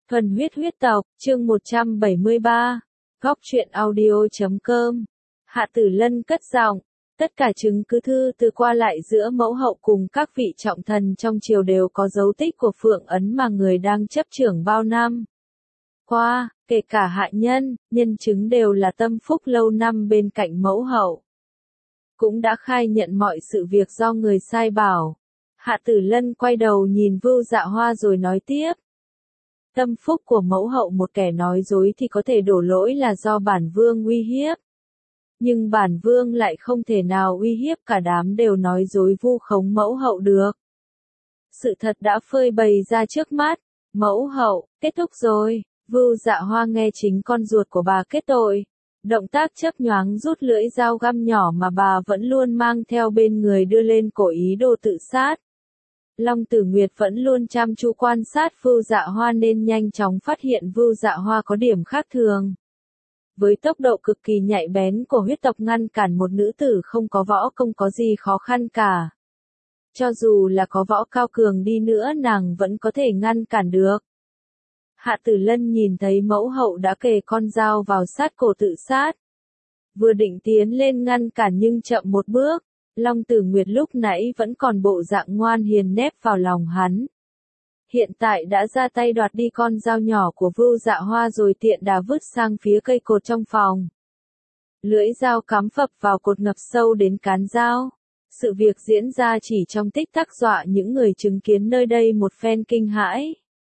Thuần huyết huyết tộc, chương 173. Góc truyện audio.com. Hạ Tử Lân cất giọng, tất cả chứng cứ thư từ qua lại giữa mẫu hậu cùng các vị trọng thần trong triều đều có dấu tích của Phượng Ấn mà người đang chấp trưởng bao năm qua, kể cả hạ nhân, nhân chứng đều là tâm phúc lâu năm bên cạnh mẫu hậu. Cũng đã khai nhận mọi sự việc do người sai bảo. Hạ Tử Lân quay đầu nhìn Vưu Dạ Hoa rồi nói tiếp. Tâm phúc của mẫu hậu một kẻ nói dối thì có thể đổ lỗi là do bản vương uy hiếp. Nhưng bản vương lại không thể nào uy hiếp cả đám đều nói dối vu khống mẫu hậu được. Sự thật đã phơi bày ra trước mắt, mẫu hậu, kết thúc rồi. Vưu Dạ Hoa nghe chính con ruột của bà kết tội. Động tác chớp nhoáng rút lưỡi dao găm nhỏ mà bà vẫn luôn mang theo bên người đưa lên cổ ý đồ tự sát. Long Tử Nguyệt vẫn luôn chăm chú quan sát Vưu Dạ Hoa nên nhanh chóng phát hiện Vưu Dạ Hoa có điểm khác thường. Với tốc độ cực kỳ nhạy bén của huyết tộc ngăn cản một nữ tử không có võ công có gì khó khăn cả. Cho dù là có võ cao cường đi nữa nàng vẫn có thể ngăn cản được. Hạ Tử Lân nhìn thấy mẫu hậu đã kề con dao vào sát cổ tự sát. Vừa định tiến lên ngăn cản nhưng chậm một bước. Long Tử Nguyệt lúc nãy vẫn còn bộ dạng ngoan hiền nép vào lòng hắn. Hiện tại đã ra tay đoạt đi con dao nhỏ của Vưu Dạ Hoa rồi tiện đà vứt sang phía cây cột trong phòng. Lưỡi dao cắm phập vào cột ngập sâu đến cán dao. Sự việc diễn ra chỉ trong tích tắc dọa những người chứng kiến nơi đây một phen kinh hãi.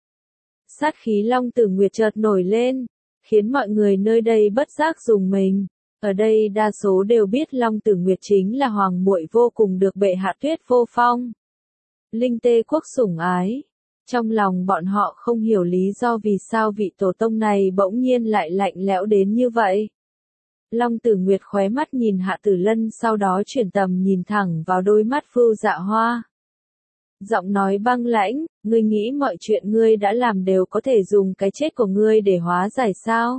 Sát khí Long Tử Nguyệt chợt nổi lên, khiến mọi người nơi đây bất giác rùng mình. Ở đây đa số đều biết Long Tử Nguyệt chính là hoàng muội vô cùng được bệ hạ Tuyết Vô Phong Linh Tê Quốc sủng ái. Trong lòng bọn họ không hiểu lý do vì sao vị tổ tông này bỗng nhiên lại lạnh lẽo đến như vậy. Long Tử Nguyệt khóe mắt nhìn Hạ Tử Lân sau đó chuyển tầm nhìn thẳng vào đôi mắt Vưu Dạ Hoa. Giọng nói băng lãnh, ngươi nghĩ mọi chuyện ngươi đã làm đều có thể dùng cái chết của ngươi để hóa giải sao?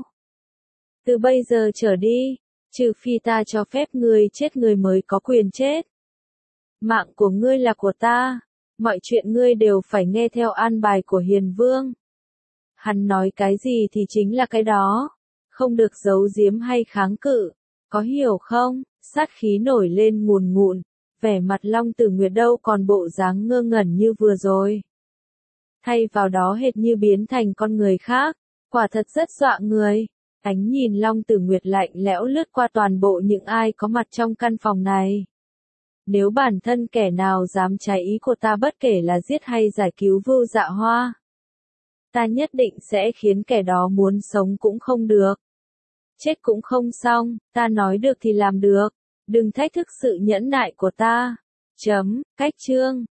Từ bây giờ trở đi, trừ phi ta cho phép ngươi chết ngươi mới có quyền chết. Mạng của ngươi là của ta, mọi chuyện ngươi đều phải nghe theo an bài của Hiền Vương. Hắn nói cái gì thì chính là cái đó, không được giấu giếm hay kháng cự, có hiểu không? Sát khí nổi lên ngùn ngụn, vẻ mặt Long Tử Nguyệt đâu còn bộ dáng ngơ ngẩn như vừa rồi. Thay vào đó hệt như biến thành con người khác, quả thật rất dọa người. Ánh nhìn Long Tử Nguyệt lạnh lẽo lướt qua toàn bộ những ai có mặt trong căn phòng này. Nếu bản thân kẻ nào dám trái ý của ta bất kể là giết hay giải cứu Vưu Dạ Hoa, ta nhất định sẽ khiến kẻ đó muốn sống cũng không được. Chết cũng không xong, ta nói được thì làm được. Đừng thách thức sự nhẫn nại của ta. Cách chương.